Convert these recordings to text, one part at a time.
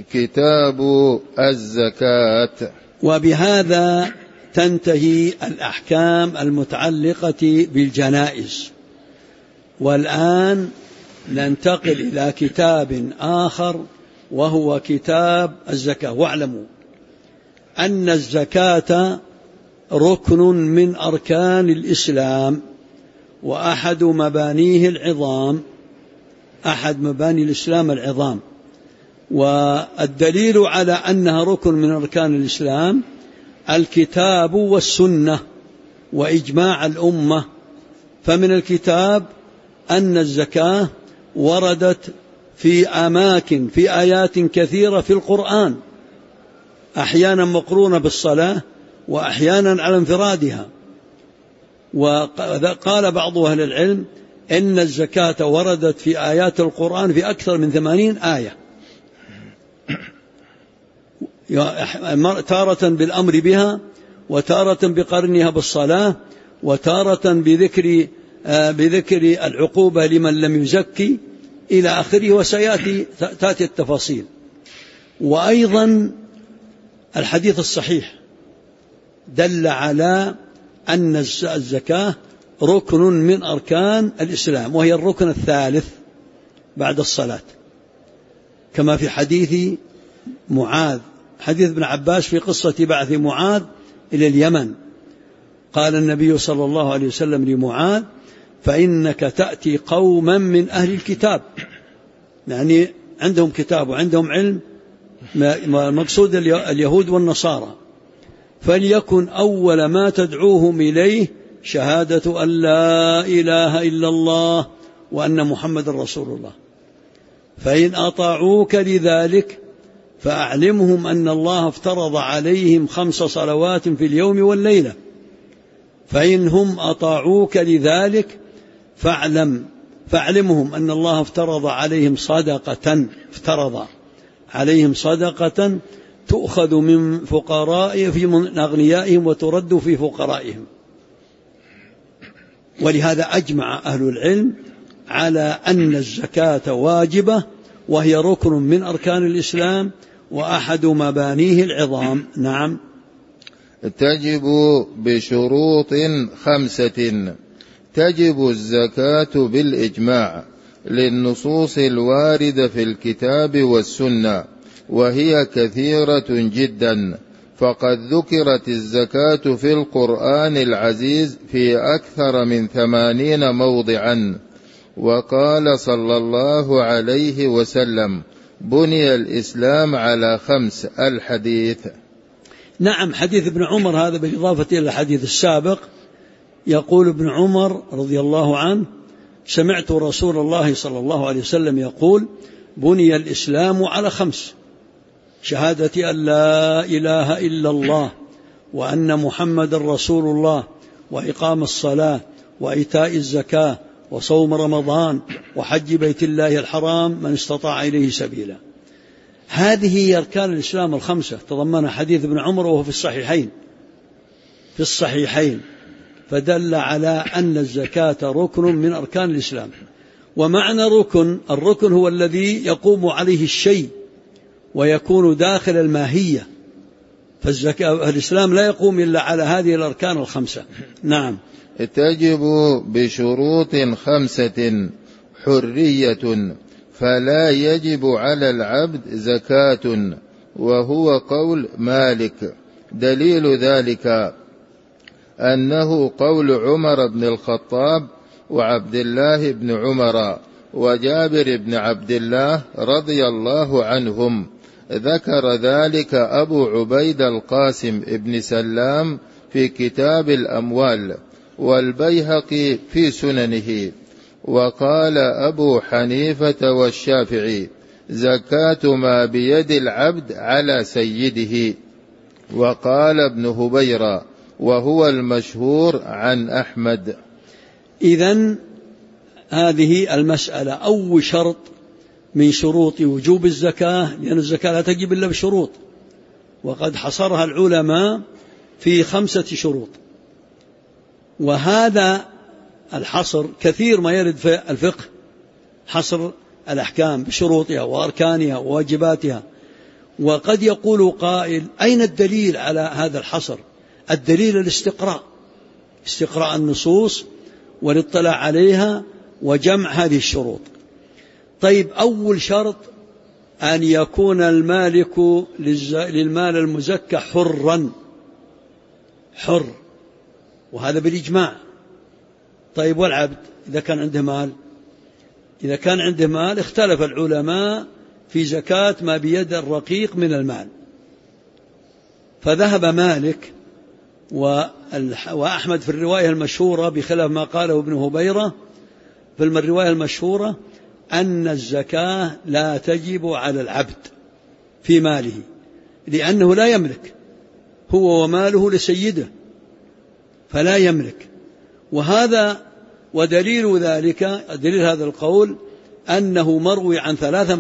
كتاب الزكاة. وبهذا تنتهي الأحكام المتعلقة بالجنائز. والآن ننتقل إلى كتاب آخر وهو كتاب الزكاة. واعلموا أن الزكاة ركن من أركان الإسلام، وأحد مبانيه العظام، أحد مباني الإسلام العظام. والدليل على أنها ركن من أركان الإسلام الكتاب والسنة وإجماع الأمة. فمن الكتاب أن الزكاة وردت في أماكن في آيات كثيرة في القرآن، أحيانا مقرونة بالصلاة وأحيانا على انفرادها. وقال بعض أهل العلم إن الزكاة وردت في آيات القرآن في أكثر من 80 آية، تارة بالأمر بها، وتارة بقرنها بالصلاة، وتارة بذكر العقوبة لمن لم يزكي إلى آخره، وسيأتي تأتي التفاصيل. وأيضا الحديث الصحيح دل على أن الزكاة ركن من أركان الإسلام، وهي الركن الثالث بعد الصلاة، كما في حديث معاذ، حديث ابن عباس في قصة بعث معاذ إلى اليمن. قال النبي صلى الله عليه وسلم لمعاذ: فإنك تأتي قوما من أهل الكتاب، يعني عندهم كتاب وعندهم علم، المقصود اليهود والنصارى، فليكن أول ما تدعوهم إليه شهادة أن لا إله إلا الله وأن محمد رسول الله، فإن أطاعوك لذلك فأعلمهم أن الله افترض عليهم 5 صلوات في اليوم والليلة، فإن هم أطاعوك لذلك فأعلمهم أن الله افترض عليهم صدقة تؤخذ من فقرائهم في من أغنيائهم وترد في فقرائهم. ولهذا أجمع أهل العلم على أن الزكاة واجبة، وهي ركن من أركان الإسلام وأحد مبانيه العظام. نعم. تجب بشروط 5. تجب الزكاة بالإجماع للنصوص الواردة في الكتاب والسنة، وهي كثيرة جدا، فقد ذكرت الزكاة في القرآن العزيز في أكثر من 80 موضعا. وقال صلى الله عليه وسلم: بني الإسلام على 5 الحديث. نعم، حديث ابن عمر هذا بالإضافة إلى الحديث السابق. يقول ابن عمر رضي الله عنه: سمعت رسول الله صلى الله عليه وسلم يقول: بني الإسلام على 5: شهادة أن لا إله إلا الله وأن محمد رسول الله، وإقام الصلاة، وإيتاء الزكاة، وصوم رمضان، وحج بيت الله الحرام من استطاع إليه سبيلا. هذه هي أركان الإسلام 5 تضمنها حديث ابن عمر، وهو في الصحيحين، فدل على أن الزكاة ركن من أركان الإسلام. ومعنى الركن هو الذي يقوم عليه الشيء ويكون داخل الماهية، فالزكاة الإسلام لا يقوم إلا على هذه الأركان 5. نعم. تجب بشروط 5: حرية، فلا يجب على العبد زكاة، وهو قول مالك. دليل ذلك أنه قول عمر بن الخطاب وعبد الله بن عمر وجابر بن عبد الله رضي الله عنهم. ذكر ذلك أبو عبيد القاسم بن سلام في كتاب الأموال، والبيهقي في سننه. وقال أبو حنيفة والشافعي: زكاة ما بيد العبد على سيده. وقال ابن هبيرة، وهو المشهور عن أحمد. إذن هذه المسألة أول شرط من شروط وجوب الزكاة، لأن الزكاة لا تجب إلا بشروط، وقد حصرها العلماء في 5 شروط. وهذا الحصر كثير ما يرد في الفقه، حصر الأحكام بشروطها وأركانها وواجباتها. وقد يقول قائل: أين الدليل على هذا الحصر؟ الدليل الاستقراء، استقراء النصوص والاطلاع عليها وجمع هذه الشروط. طيب، أول شرط أن يكون المالك للمال المزكى حرا، حر، وهذا بالإجماع. طيب، والعبد إذا كان عنده مال؟ إذا كان عنده مال اختلف العلماء في زكاة ما بيد الرقيق من المال، فذهب مالك وأحمد في الرواية المشهورة بخلاف ما قاله ابن هبيرة في الرواية المشهورة أن الزكاة لا تجب على العبد في ماله، لأنه لا يملك، هو وماله لسيده فلا يملك. وهذا ودليل ذلك، دليل هذا القول أنه مروي عن ثلاثة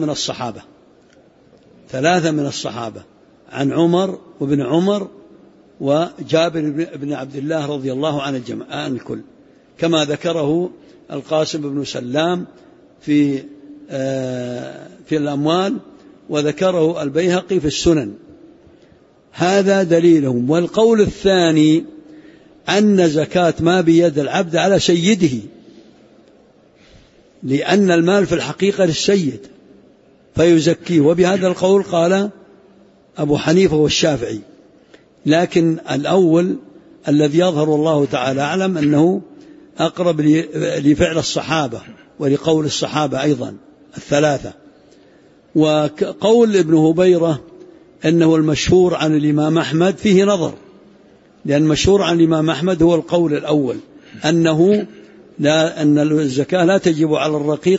من الصحابة، عن عمر وابن عمر وجابر بن عبد الله رضي الله عن الكل، كما ذكره القاسم بن سلام في الأموال، وذكره البيهقي في السنن. هذا دليلهم. والقول الثاني أن زكاة ما بيد العبد على سيده، لأن المال في الحقيقة للسيد فيزكيه، وبهذا القول قال أبو حنيفة والشافعي. لكن الأول الذي يظهر الله تعالى أعلم أنه أقرب لفعل الصحابة ولقول الصحابة أيضا الثلاثة. وقول ابن هبيرة أنه المشهور عن الإمام أحمد فيه نظر، لأن المشهور عن الإمام أحمد هو القول الأول، أن الزكاة لا تجب على الرقيق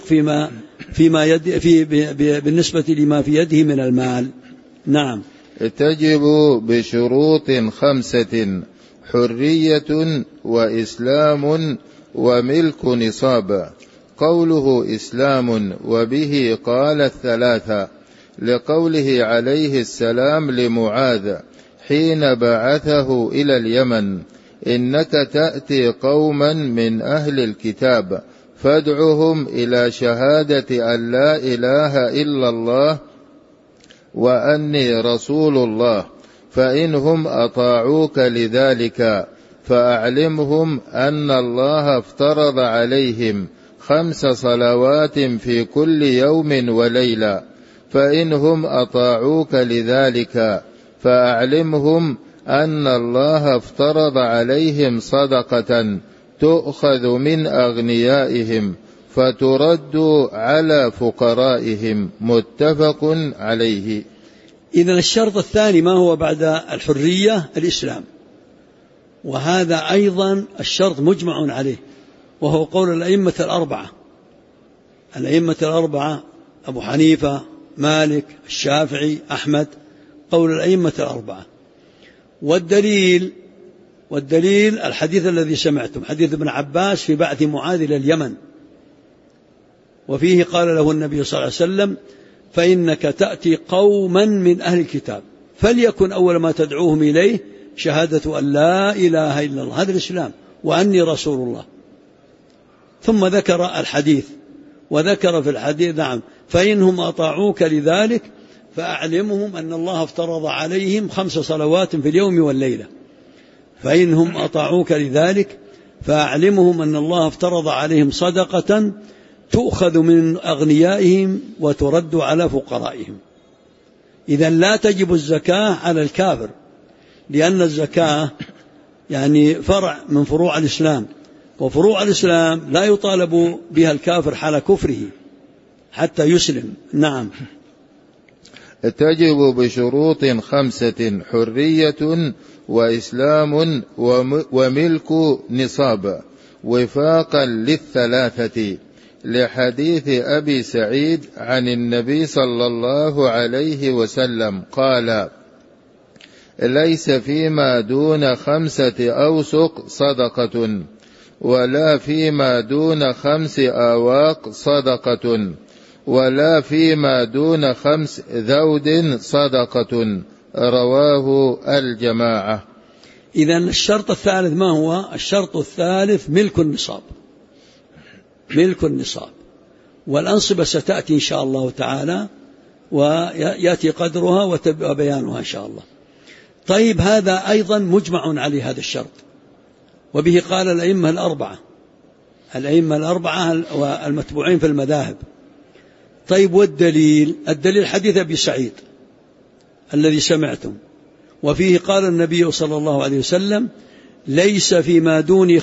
بالنسبة لما في يده من المال. نعم. تجب بشروط 5: حرية وإسلام وملك نصاب. قوله إسلام وبه قال الثلاثة، لقوله عليه السلام لمعاذ حين بعثه إلى اليمن: إنك تأتي قوما من أهل الكتاب فادعهم إلى شهادة أن لا إله إلا الله وأني رسول الله، فإنهم أطاعوك لذلك فأعلمهم أن الله افترض عليهم 5 صلوات في كل يوم وليلة، فإنهم أطاعوك لذلك فأعلمهم أن الله افترض عليهم صدقة تؤخذ من أغنيائهم فترد على فقرائهم. متفق عليه. إذن الشرط الثاني ما هو بعد الحرية؟ الإسلام، وهذا أيضا الشرط مجمع عليه، وهو قول الأئمة الأربعة أبو حنيفة مالك الشافعي أحمد، قول الأئمة الأربعة. والدليل الحديث الذي سمعتم، حديث ابن عباس في بعث معاذ إلى اليمن، وفيه قال له النبي صلى الله عليه وسلم: فإنك تأتي قوما من أهل الكتاب فليكن أول ما تدعوهم إليه شهادة أن لا إله إلا الله، هذا الإسلام، وأني رسول الله. ثم ذكر الحديث، وذكر في الحديث نعم فإنهم أطاعوك لذلك فأعلمهم أن الله افترض عليهم 5 صلوات في اليوم والليلة، فإنهم أطاعوك لذلك فأعلمهم أن الله افترض عليهم صدقة تؤخذ من أغنيائهم وترد على فقرائهم. إذن لا تجب الزكاة على الكافر، لأن الزكاة يعني فرع من فروع الإسلام، وفروع الإسلام لا يطالب بها الكافر حال كفره حتى يسلم. نعم. تجب بشروط 5: حرية وإسلام وملك نصاب، وفاقا للثلاثة، لحديث أبي سعيد عن النبي صلى الله عليه وسلم قال: ليس فيما دون 5 أوسق صدقة، ولا فيما دون 5 آواق صدقة، ولا فيما دون 5 ذود صدقة. رواه الجماعة. إذن الشرط الثالث ما هو؟ الشرط الثالث ملك النصاب، ملك النصاب. والأنصبة ستأتي إن شاء الله تعالى، ويأتي قدرها وبيانها إن شاء الله. طيب هذا أيضا مجمع عليه هذا الشرط، وبه قال الأئمة الأربعة والمتبوعين في المذاهب. طيب والدليل؟ الدليل حديث أبي سعيد الذي سمعتم، وفيه قال النبي صلى الله عليه وسلم: ليس فيما دون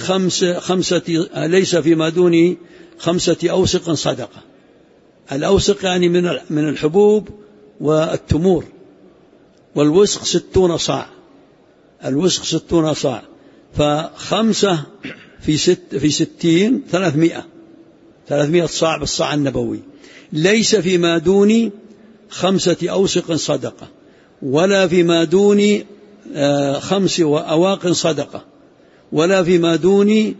خمسة أوسق صدقة. الأوسق يعني من الحبوب والتمور، والوسق 60 صاع. الوسق 60 صاع، فخمسة في 60 300 صاع بالصاع النبوي. ليس فيما دون 5 أوسق صدقة، ولا فيما دون 5 أواق صدقة، ولا فيما دون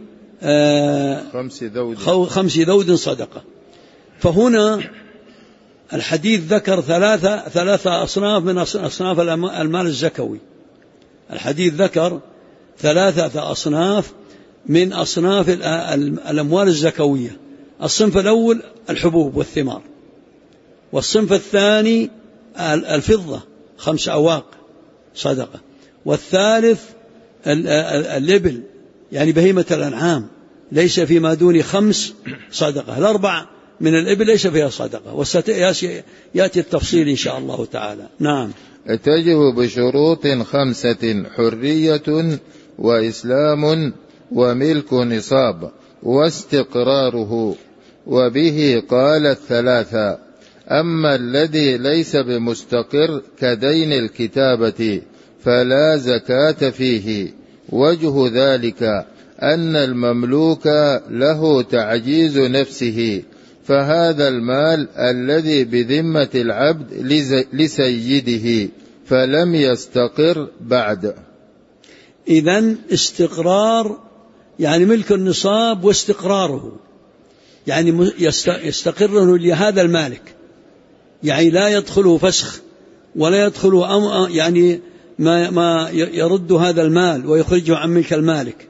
5 ذود صدقة. فهنا الحديث ذكر ثلاثة أصناف من أصناف المال الزكوي. الحديث ذكر 3 أصناف من أصناف الأموال الزكوية. الصنف الأول الحبوب والثمار، والصنف الثاني الفضة 5 أواق صدقة، والثالث الإبل يعني بهيمة الأنعام ليس فيما دون 5 صدقة. الأربع من الإبل ليس فيها صدقة، وسيأتي التفصيل إن شاء الله تعالى. نعم. تجب بشروط 5: حرية وإسلام وملك نصاب واستقراره، وبه قال 3: أما الذي ليس بمستقر كدين الكتابة فلا زكاة فيه. وجه ذلك أن المملوك له تعجيز نفسه، فهذا المال الذي بذمة العبد لسيده فلم يستقر بعد. إذن استقرار يعني ملك النصاب، واستقراره يعني يستقر لهذا المالك، يعني لا يدخله فسخ ولا يدخله يعني ما يرد هذا المال ويخرجه عن ملك المالك.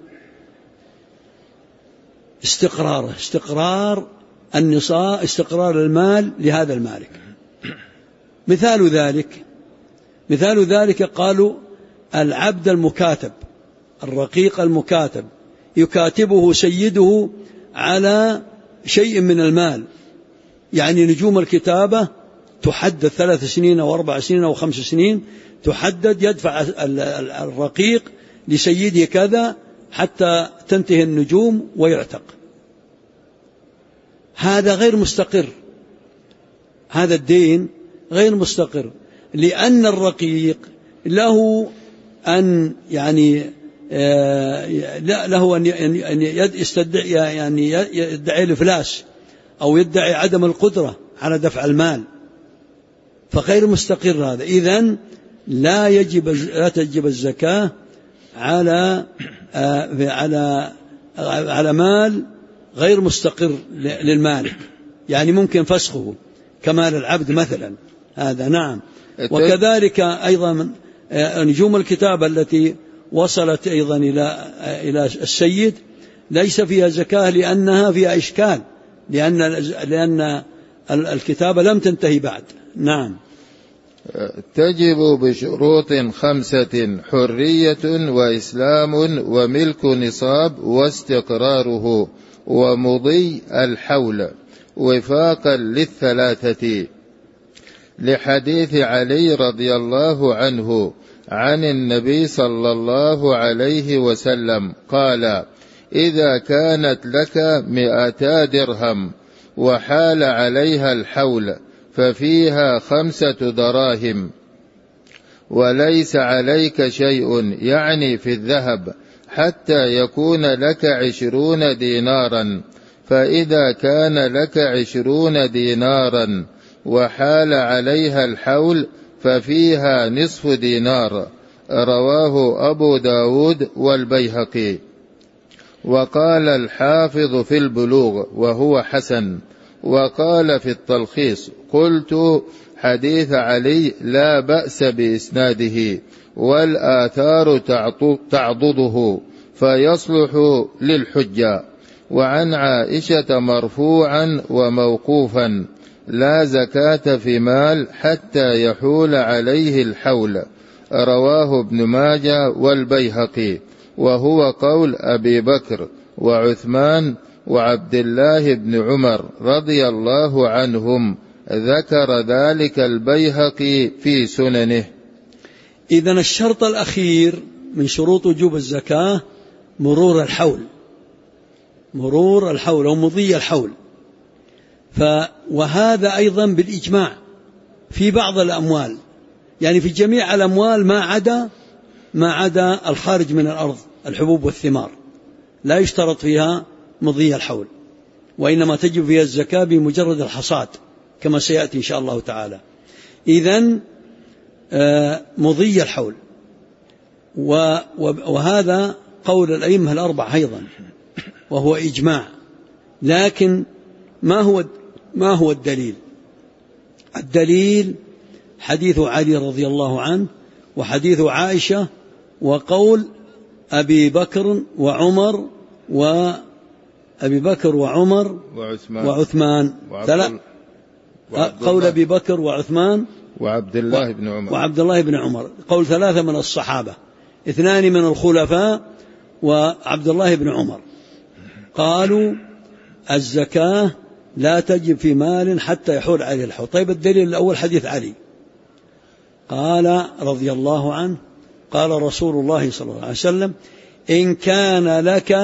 استقرار النصاب، استقرار المال لهذا المالك. مثال ذلك قالوا العبد المكاتب، الرقيق المكاتب، يكاتبه سيده على شيء من المال، يعني نجوم الكتابة تحدد 3 سنين أو 4 سنين أو 5 سنين، تحدد يدفع الرقيق لسيده كذا حتى تنتهي النجوم ويعتق. هذا غير مستقر، هذا الدين غير مستقر، لأن الرقيق له أن يعني له أن يدعي الإفلاس أو يدعي عدم القدرة على دفع المال، فغير مستقر هذا. إذن لا تجب الزكاة على مال غير مستقر للمالك، يعني ممكن فسخه كمال العبد مثلا. هذا نعم. وكذلك أيضا نجوم الكتابة التي وصلت أيضا إلى السيد ليس فيها زكاة لأنها فيها إشكال، لأن الكتابة لم تنتهي بعد. نعم. تجب بشروط 5: حرية وإسلام وملك نصاب واستقراره ومضي الحول وفاقا لل3، لحديث علي رضي الله عنه عن النبي صلى الله عليه وسلم قال: إذا كانت لك 200 درهم وحال عليها الحول ففيها 5 دراهم، وليس عليك شيء يعني في الذهب حتى يكون لك 20 دينارا، فإذا كان لك 20 دينارا وحال عليها الحول ففيها نصف دينار. رواه أبو داود والبيهقي. وقال الحافظ في البلوغ وهو حسن. وقال في التلخيص: قلت حديث علي لا بأس بإسناده، والآثار تعضده فيصلح للحجة. وعن عائشة مرفوعا وموقوفا: لا زكاة في مال حتى يحول عليه الحول. رواه ابن ماجه والبيهقي، وهو قول أبي بكر وعثمان وعبد الله بن عمر رضي الله عنهم، ذكر ذلك البيهقي في سننه. إذن الشرط الأخير من شروط وجوب الزكاة مرور الحول أو مضي الحول. وهذا أيضا بالإجماع في بعض الأموال، يعني في جميع الأموال ما عدا الخارج من الأرض، الحبوب والثمار لا يشترط فيها مضي الحول، وإنما تجب فيها الزكاة بمجرد الحصاد كما سيأتي إن شاء الله تعالى. إذن مضي الحول، وهذا قول الأئمة الأربعة أيضا، وهو إجماع. لكن ما هو الدليل؟ الدليل حديث علي رضي الله عنه، وحديث عائشة، وقول أبي بكر وعمر وعثمان. قول أبي بكر وعثمان وعبد الله بن عمر. قول ثلاثة من الصحابة، 2 من الخلفاء وعبد الله بن عمر، قالوا الزكاة لا تجب في مال حتى يحول عليه الحول. طيب الدليل الأول حديث علي، قال رضي الله عنه قال رسول الله صلى الله عليه وسلم: إن كان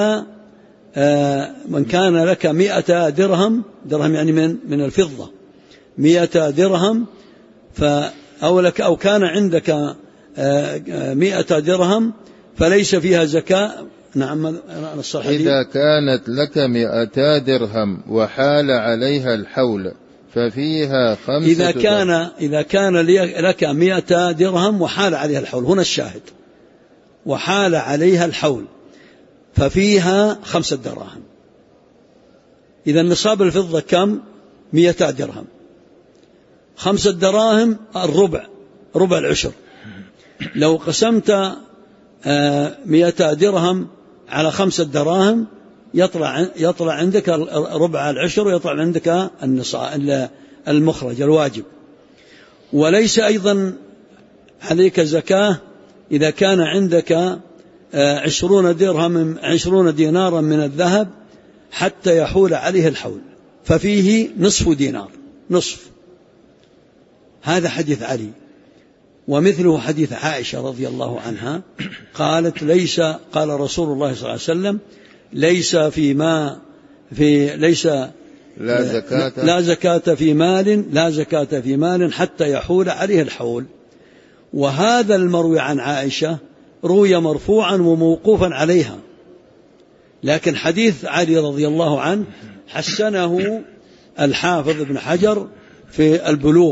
لك 100 درهم يعني من الفضة 100 درهم، أو كان عندك 100 درهم فليس فيها زكاة. نعم، إذا كانت لك 200 درهم وحال عليها الحول ففيها 5 إذا كان لك 100 درهم وحال عليها الحول، هنا الشاهد، وحال عليها الحول ففيها 5 دراهم. إذا نصاب الفضة كم؟ 200 درهم. 5 دراهم ربع العشر. لو قسمت 200 درهم على 5 دراهم يطلع عندك ربع العشر، ويطلع عندك المخرج الواجب. وليس أيضا عليك زكاة إذا كان عندك 20 دينارا من الذهب حتى يحول عليه الحول، ففيه نصف دينار، نصف. هذا حديث علي. ومثله حديث عائشة رضي الله عنها، قالت قال رسول الله صلى الله عليه وسلم: لا زكاة في مال حتى يحول عليه الحول. وهذا المروي عن عائشة روي مرفوعا وموقوفا عليها، لكن حديث علي رضي الله عنه حسنه الحافظ ابن حجر في البلوغ،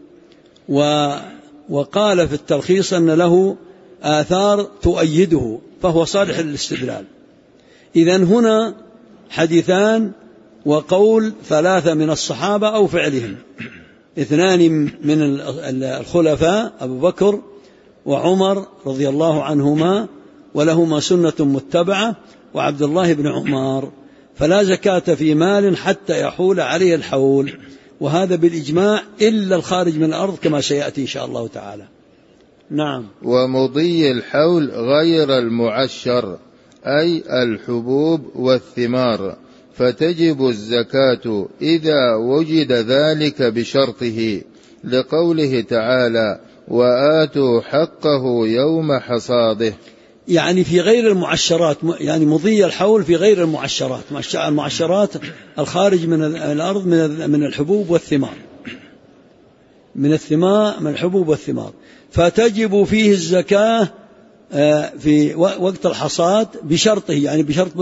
وقال في التلخيص أن له آثار تؤيده، فهو صالح للاستدلال. إذن هنا حديثان، وقول 3 من الصحابة أو فعلهم، 2 من الخلفاء أبو بكر وعمر رضي الله عنهما ولهما سنة متبعة، وعبد الله بن عمر، فلا زكاة في مال حتى يحول عليه الحول. وهذا بالإجماع إلا الخارج من الأرض كما سيأتي إن شاء الله تعالى. نعم. ومضي الحول غير المعشر أي الحبوب والثمار، فتجب الزكاة إذا وجد ذلك بشرطه، لقوله تعالى: وآتوا حقه يوم حصاده. يعني في غير المعشرات، يعني مضي الحول في غير المعشرات الخارج من الأرض من الحبوب والثمار، من الحبوب والثمار، فتجب فيه الزكاة في وقت الحصاد بشرطه، يعني بشرط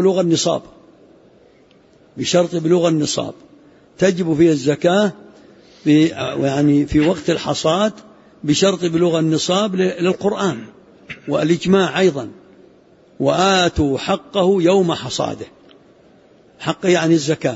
بلوغ النصاب تجب فيه الزكاة يعني في وقت الحصاد بشرط بلوغ النصاب للقرآن والإجماع أيضا. وآتوا حقه يوم حصاده، حقه يعني الزكاة،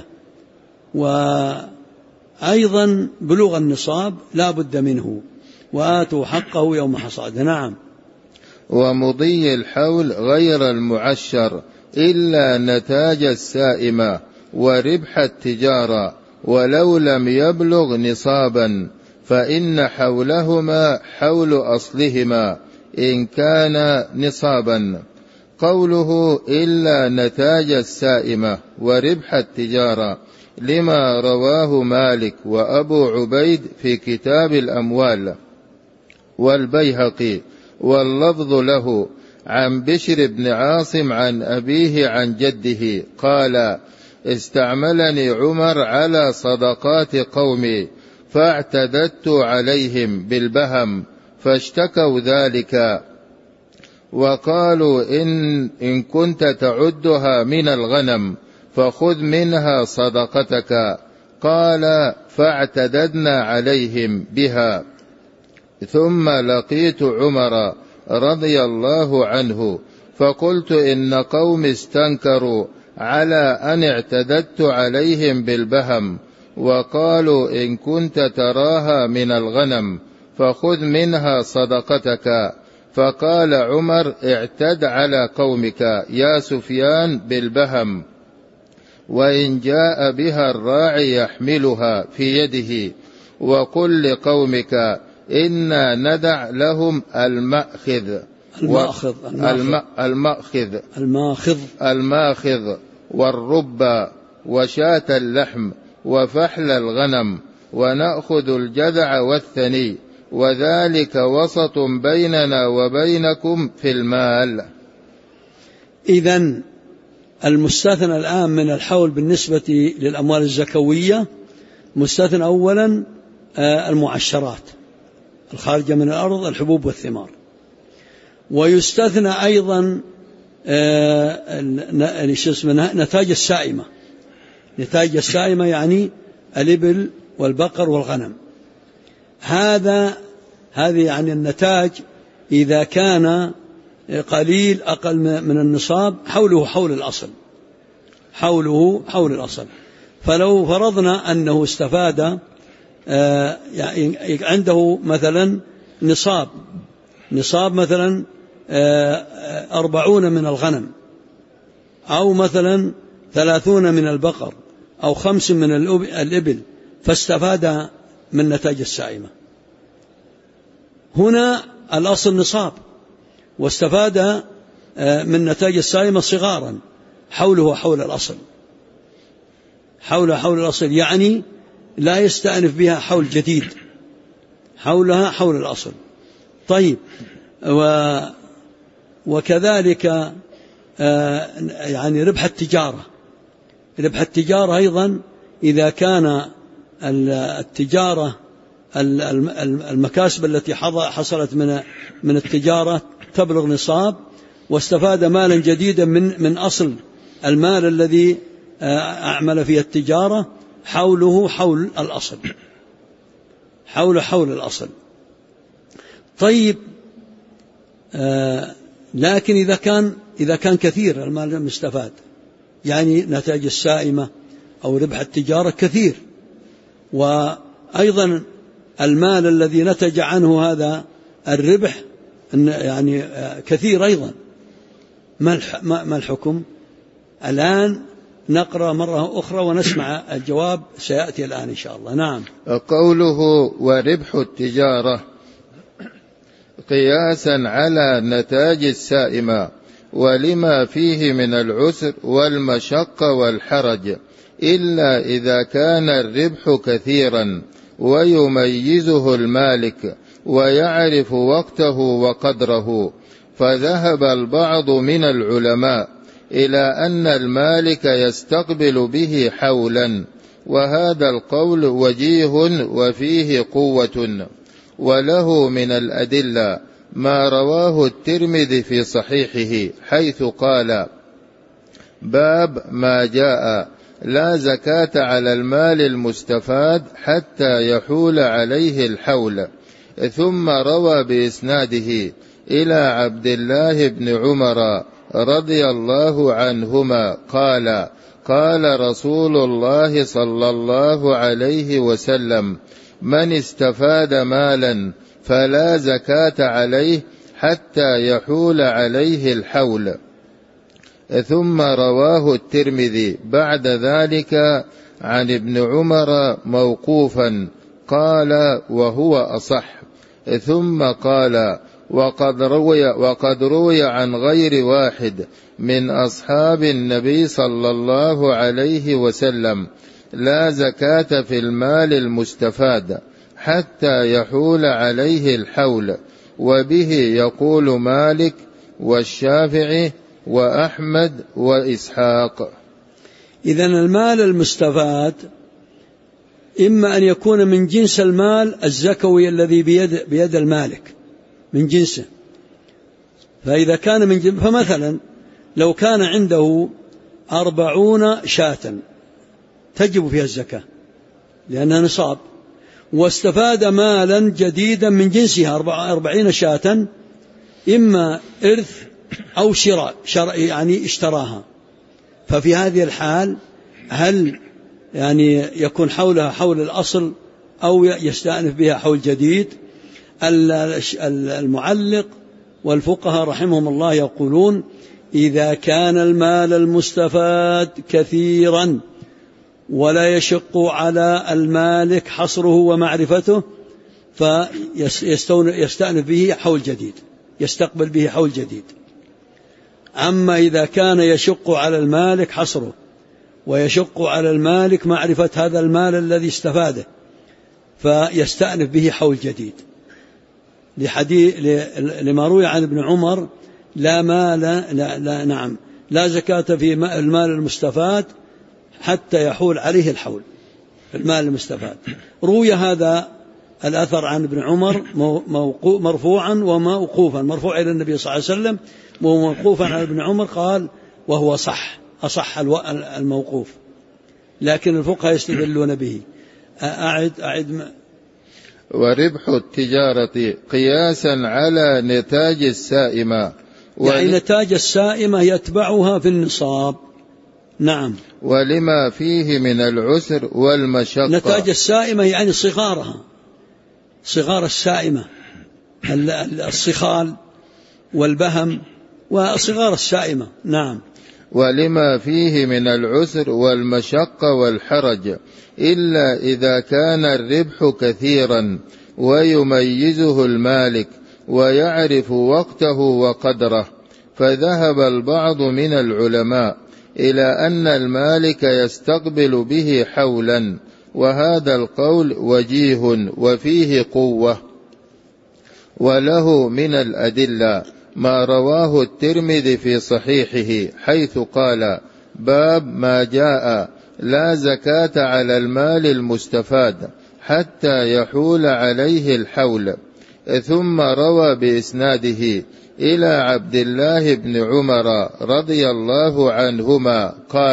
وأيضا بلوغ النصاب لا بد منه، وآتوا حقه يوم حصاده. نعم. ومضي الحول غير المعشر إلا نتاج السائمة وربح التجارة ولو لم يبلغ نصابا، فإن حولهما حول أصلهما إن كان نصابا. قوله إلا نتاج السائمة وربح التجارة لما رواه مالك وأبو عبيد في كتاب الأموال والبيهقي، واللفظ له عن بشر بن عاصم عن أبيه عن جده قال: استعملني عمر على صدقات قومي فاعتددت عليهم بالبهم فاشتكوا ذلك، وقالوا إن كنت تعدها من الغنم فخذ منها صدقتك. قال: فاعتددنا عليهم بها. ثم لقيت عمر رضي الله عنه فقلت: إن قوم استنكروا على أن اعتددت عليهم بالبهم، وقالوا إن كنت تراها من الغنم فخذ منها صدقتك. فقال عمر: اعتد على قومك يا سفيان بالبهم، وإن جاء بها الراعي يحملها في يده، وقل لقومك إنا ندع لهم الماخذ والرب وشاة اللحم وفحل الغنم، ونأخذ الجذع والثني، وذلك وسط بيننا وبينكم في المال. إذن المستثنى الآن من الحول بالنسبة للأموال الزكوية مستثنى أولا المعشرات الخارجة من الأرض، الحبوب والثمار، ويستثنى أيضا نتاج السائمة. نتاج السائمة يعني الإبل والبقر والغنم. هذه يعني النتاج إذا كان قليل أقل من النصاب حوله حول الأصل. فلو فرضنا أنه استفاد يعني عنده مثلا نصاب مثلا 40 من الغنم، أو مثلا 30 من البقر، أو 5 من الإبل، فاستفاد من نتاج السائمة. هنا الأصل نصاب، واستفاد من نتاج السائمة صغارا حوله حول الأصل، حول الأصل، يعني لا يستأنف بها حول جديد، حولها حول الأصل. طيب، وكذلك يعني ربح التجارة أيضا إذا كان التجارة المكاسب التي حصلت من التجارة تبلغ نصاب، واستفاد مالا جديدا من أصل المال الذي أعمل فيه التجارة، حوله حول الأصل، حول الأصل. طيب، لكن إذا كان كثير المال المستفاد، يعني نتاج السائمة أو ربح التجارة كثير، وأيضا المال الذي نتج عنه هذا الربح يعني كثير أيضا، ما الحكم؟ الآن نقرأ مرة أخرى ونسمع الجواب، سيأتي الآن إن شاء الله. نعم. قوله وربح التجارة قياسا على نتاج السائمة ولما فيه من العسر والمشقة والحرج، إلا إذا كان الربح كثيرا ويميزه المالك ويعرف وقته وقدره. فذهب البعض من العلماء إلى أن المالك يستقبل به حولا، وهذا القول وجيه وفيه قوة، وله من الأدلة ما رواه الترمذي في صحيحه حيث قال: باب ما جاء لا زكاة على المال المستفاد حتى يحول عليه الحول. ثم روى بإسناده إلى عبد الله بن عمر رضي الله عنهما قال: قال رسول الله صلى الله عليه وسلم: من استفاد مالا فلا زكاة عليه حتى يحول عليه الحول. ثم رواه الترمذي بعد ذلك عن ابن عمر موقوفا قال وهو أصح، ثم قال وقد روي عن غير واحد من أصحاب النبي صلى الله عليه وسلم لا زكاة في المال المستفاد حتى يحول عليه الحول، وبه يقول مالك والشافعي وأحمد وإسحاق. إذن المال المستفاد إما أن يكون من جنس المال الزكوي الذي بيد المالك من جنسه، فإذا كان من جنس، فمثلا لو كان عنده 40 شاة تجب فيها الزكاة لأنها نصاب، واستفاد مالا جديدا من جنسها 40 شاة، إما إرث أو شراء يعني اشتراها، ففي هذه الحال هل يعني يكون حولها حول الأصل أو يستأنف بها حول جديد؟ المعلق والفقهاء رحمهم الله يقولون إذا كان المال المستفاد كثيرا ولا يشق على المالك حصره ومعرفته فيستأنف به حول جديد، يستقبل به حول جديد. أما إذا كان يشق على المالك حصره ويشق على المالك معرفة هذا المال الذي استفاده فيستأنف به حول جديد، لما روي عن ابن عمر لا زكاة في المال المستفاد حتى يحول عليه الحول، المال المستفاد. روي هذا الأثر عن ابن عمر مرفوعا وموقوفا، مرفوع إلى النبي صلى الله عليه وسلم وموقوفا على ابن عمر، قال وهو أصح الموقوف، لكن الفقهاء يستدلون به. أعد وربح التجارة قياسا على نتاج السائمة، يعني نتاج السائمة يتبعها في النصاب. نعم. ولما فيه من العسر والمشقة. نتاج السائمة يعني صغارها، صغار السائمة، الصخال والبهم وصغار السائمة. نعم. ولما فيه من العسر والمشقة والحرج، إلا إذا كان الربح كثيرا ويميزه المالك ويعرف وقته وقدره. فذهب البعض من العلماء إلى أن المالك يستقبل به حولا، وهذا القول وجيه وفيه قوة. وله من الأدلة ما رواه الترمذي في صحيحه حيث قال باب ما جاء لا زكاة على المال المستفاد حتى يحول عليه الحول، ثم روى بإسناده إلى عبد الله بن عمر رضي الله عنهما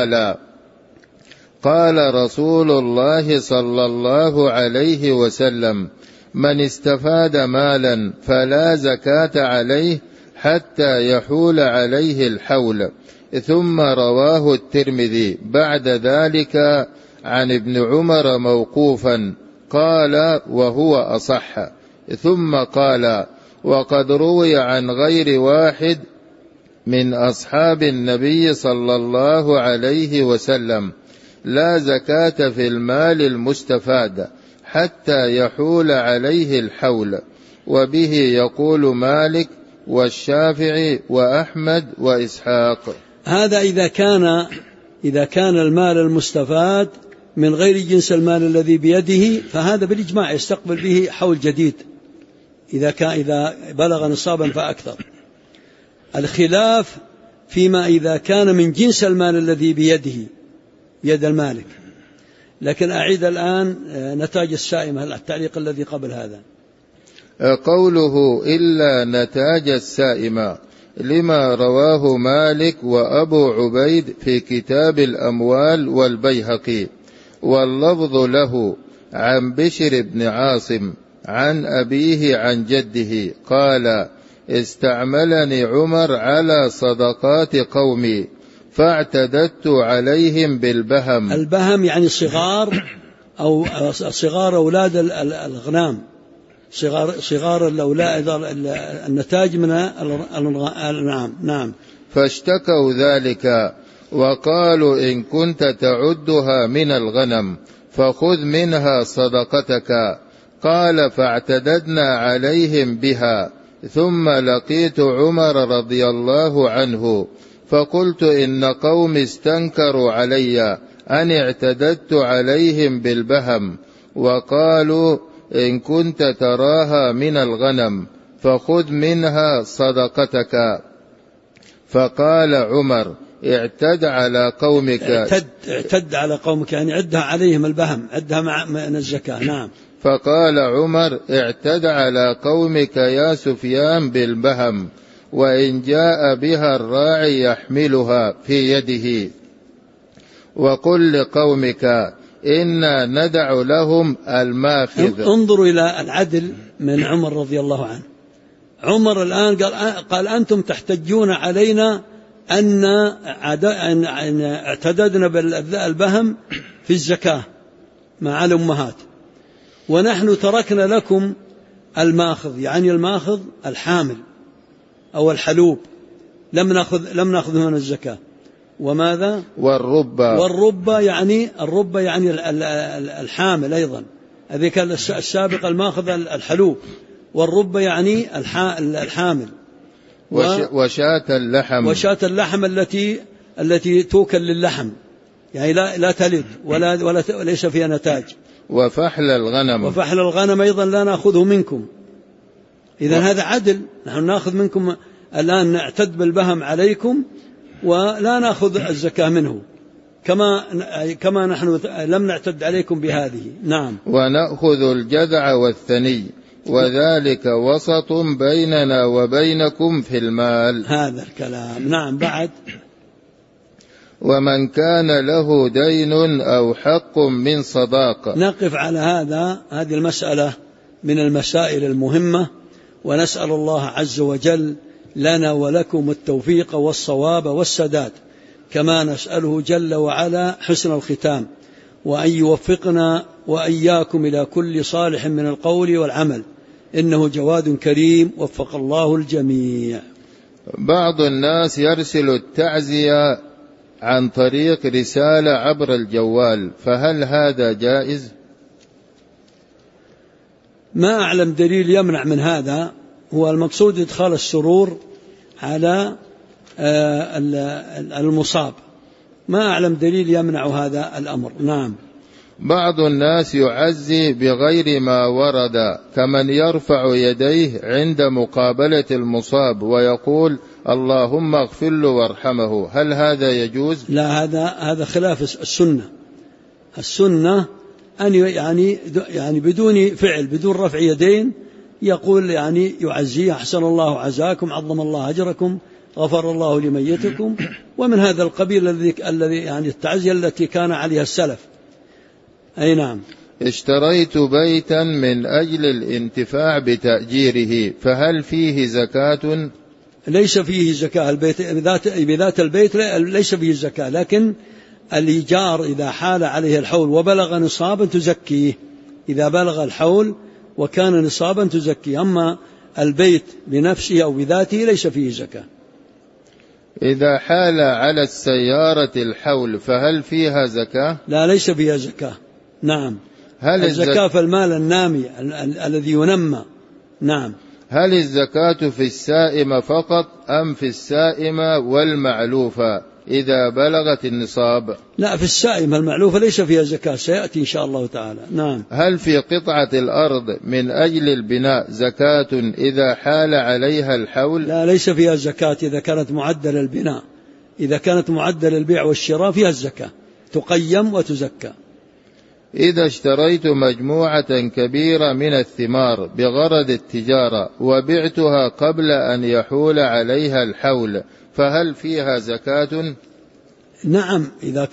قال رسول الله صلى الله عليه وسلم من استفاد مالا فلا زكاة عليه حتى يحول عليه الحول. ثم رواه الترمذي بعد ذلك عن ابن عمر موقوفا قال وهو أصح، ثم قال وقد روي عن غير واحد من أصحاب النبي صلى الله عليه وسلم لا زكاة في المال المستفاد حتى يحول عليه الحول، وبه يقول مالك والشافعي وأحمد وإسحاق. هذا إذا كان المال المستفاد من غير جنس المال الذي بيده، فهذا بالإجماع يستقبل به حول جديد إذا بلغ نصابا فأكثر. الخلاف فيما إذا كان من جنس المال الذي بيد المالك. لكن أعيد الآن نتاج السائمة، التعليق الذي قبل هذا. قوله إلا نتاج السائمة لما رواه مالك وأبو عبيد في كتاب الأموال والبيهقي، واللفظ له عن بشر بن عاصم عن أبيه عن جده قال استعملني عمر على صدقات قومي فاعتددت عليهم بالبهم. البهم يعني صغار أولاد الغنام، صغار الأولاد، النتاج من النعم. فاشتكوا ذلك وقالوا إن كنت تعدها من الغنم فخذ منها صدقتك. قال فاعتددنا عليهم بها، ثم لقيت عمر رضي الله عنه فقلت إن قوم استنكروا علي أن اعتددت عليهم بالبهم، وقالوا إن كنت تراها من الغنم فخذ منها صدقتك. فقال عمر اعتد على قومك. اعتد على قومك يعني عدها عليهم البهم، عدها من الزكاة. نعم. فقال عمر اعتد على قومك يا سفيان بالبهم، وإن جاء بها الراعي يحملها في يده، وقل لقومك إنا ندع لهم الماخذ. انظروا إلى العدل من عمر رضي الله عنه. عمر الآن قال أنتم تحتجون علينا أن اعتددنا بالبهم في الزكاة مع الأمهات، ونحن تركنا لكم الماخذ، يعني الماخذ الحامل أو الحلوب، لم نأخذ من الزكاة. وماذا؟ والربة يعني الحامل أيضا، هذه كان السابق الماخذ الحلوب، والربة يعني الحامل. وشاة اللحم التي توكل للحم، يعني لا تلد ولا ليس فيها نتاج. وفحل الغنم أيضا لا نأخذه منكم. إذن هذا عدل، نحن نأخذ منكم الآن، نعتد بالبهم عليكم ولا نأخذ الزكاة منه، كما نحن لم نعتد عليكم بهذه. نعم. ونأخذ الجذع والثني، وذلك وسط بيننا وبينكم في المال. هذا الكلام. نعم. بعد ومن كان له دين أو حق من صداقة. نقف على هذه المسألة من المسائل المهمة، ونسأل الله عز وجل لنا ولكم التوفيق والصواب والسداد، كما نسأله جل وعلا حسن الختام، وأن يوفقنا وإياكم إلى كل صالح من القول والعمل، إنه جواد كريم، وفق الله الجميع. بعض الناس يرسل التعزية عن طريق رسالة عبر الجوال، فهل هذا جائز؟ ما أعلم دليل يمنع من هذا. هو المقصود إدخال السرور على المصاب، ما أعلم دليل يمنع هذا الأمر. نعم. بعض الناس يعزي بغير ما ورد، كمن يرفع يديه عند مقابلة المصاب ويقول اللهم اغفر له وارحمه، هل هذا يجوز؟ لا، هذا خلاف السنة. السنة أن يعني بدون فعل، بدون رفع يدين، يقول يعني يعزيه أحسن الله عزاكم، عظم الله أجركم، غفر الله لميتكم، ومن هذا القبيل الذي يعني التعزية التي كان عليها السلف. أي نعم. اشتريت بيتا من أجل الانتفاع بتأجيره، فهل فيه زكاة؟ ليس فيه زكاة. البيت بذات البيت ليس فيه زكاة، لكن الإيجار إذا حال عليه الحول وبلغ نصابا تزكيه، إذا بلغ الحول وكان نصابا تزكيه. أما البيت بنفسه أو بذاته ليس فيه زكاة. إذا حال على السيارة الحول فهل فيها زكاة؟ لا، ليس فيها زكاة. نعم. هل الزكاة في المال النامي الذي ينمى. نعم. هل الزكاة في السائمة فقط أم في السائمة والمعلوفة إذا بلغت النصاب؟ لا، في السائمة. المعلوفة ليس فيها زكاة، سيأتي إن شاء الله تعالى. نعم. هل في قطعة الأرض من أجل البناء زكاة إذا حال عليها الحول؟ لا، ليس فيها زكاة إذا كانت معدل البناء. إذا كانت معدل البيع والشراء فيها الزكاة، تقيم وتزكى. إذا اشتريت مجموعة كبيرة من الثمار بغرض التجارة وبعتها قبل أن يحول عليها الحول، فهل فيها زكاة؟ نعم. إذا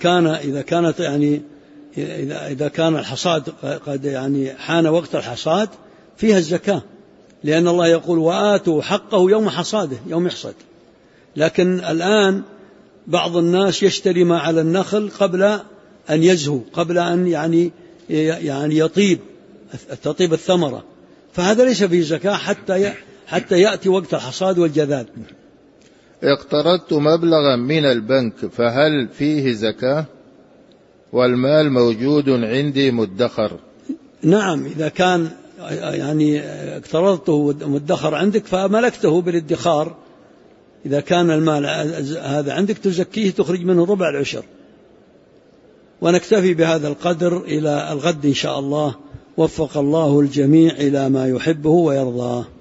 كان الحصاد قد يعني حان وقت الحصاد فيها الزكاة، لأن الله يقول وآتوا حقه يوم حصاده، يوم يحصد. لكن الآن بعض الناس يشتري ما على النخل قبل أن يزهو، قبل أن يعني تطيب الثمرة، فهذا ليس فيه زكاة حتى يأتي وقت الحصاد والجذاذ. اقترضت مبلغا من البنك فهل فيه زكاة؟ والمال موجود عندي مدخر. نعم، إذا كان يعني اقترضته مدخر عندك فملكته بالادخار. إذا كان المال هذا عندك تزكيه، تخرج منه ربع العشر. ونكتفي بهذا القدر إلى الغد إن شاء الله. وفق الله الجميع إلى ما يحبه ويرضاه.